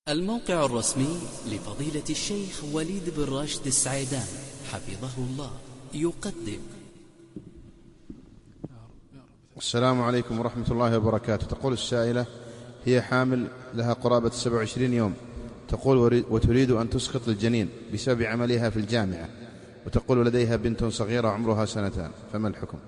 الموقع الرسمي لفضيلة الشيخ وليد بن راشد السعيدان حفظه الله يقدم. السلام عليكم ورحمة الله وبركاته. تقول السائلة: هي حامل لها قرابة 27 يوم، تقول وتريد أن تسقط الجنين بسبب عملها في الجامعة، وتقول لديها بنت صغيرة عمرها 2 سنين، فما الحكم؟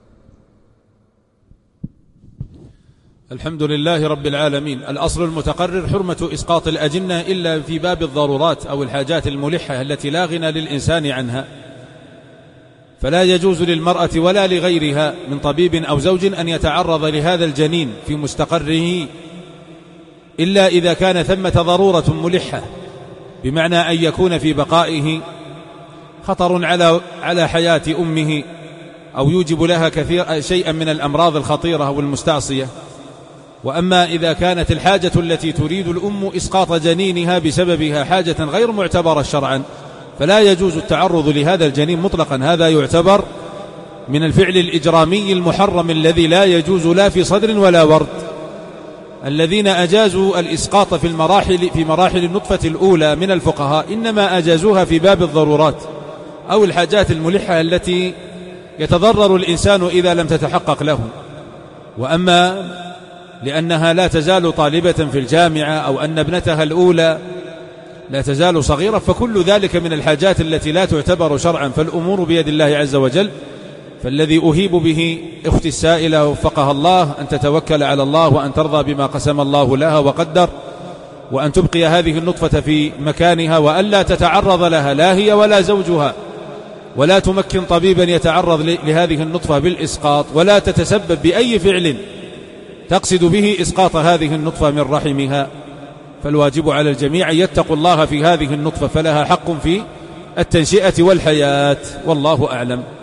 الحمد لله رب العالمين. الأصل المتقرر حرمة إسقاط الأجنة إلا في باب الضرورات أو الحاجات الملحة التي لا غنى للإنسان عنها، فلا يجوز للمرأة ولا لغيرها من طبيب أو زوج أن يتعرض لهذا الجنين في مستقره إلا إذا كان ثمة ضرورة ملحة، بمعنى أن يكون في بقائه خطر على حياة أمه أو يوجب لها شيئا من الأمراض الخطيرة والمستعصية. وأما إذا كانت الحاجة التي تريد الأم إسقاط جنينها بسببها حاجة غير معتبرة شرعا، فلا يجوز التعرض لهذا الجنين مطلقا. هذا يعتبر من الفعل الإجرامي المحرم الذي لا يجوز لا في صدر ولا ورد. الذين أجازوا الإسقاط في مراحل النطفة الأولى من الفقهاء إنما أجازوها في باب الضرورات أو الحاجات الملحة التي يتضرر الإنسان إذا لم تتحقق له. وأما لأنها لا تزال طالبة في الجامعة أو أن ابنتها الأولى لا تزال صغيرة، فكل ذلك من الحاجات التي لا تعتبر شرعا، فالأمور بيد الله عز وجل. فالذي أهيب به أختي السائلة وفقها الله أن تتوكل على الله وأن ترضى بما قسم الله لها وقدر، وأن تبقي هذه النطفة في مكانها وألا تتعرض لها لا هي ولا زوجها، ولا تمكن طبيبا يتعرض لهذه النطفة بالإسقاط، ولا تتسبب بأي فعل تقصد به إسقاط هذه النطفة من رحمها. فالواجب على الجميع يتقوا الله في هذه النطفة، فلها حق في التنشئة والحياة، والله أعلم.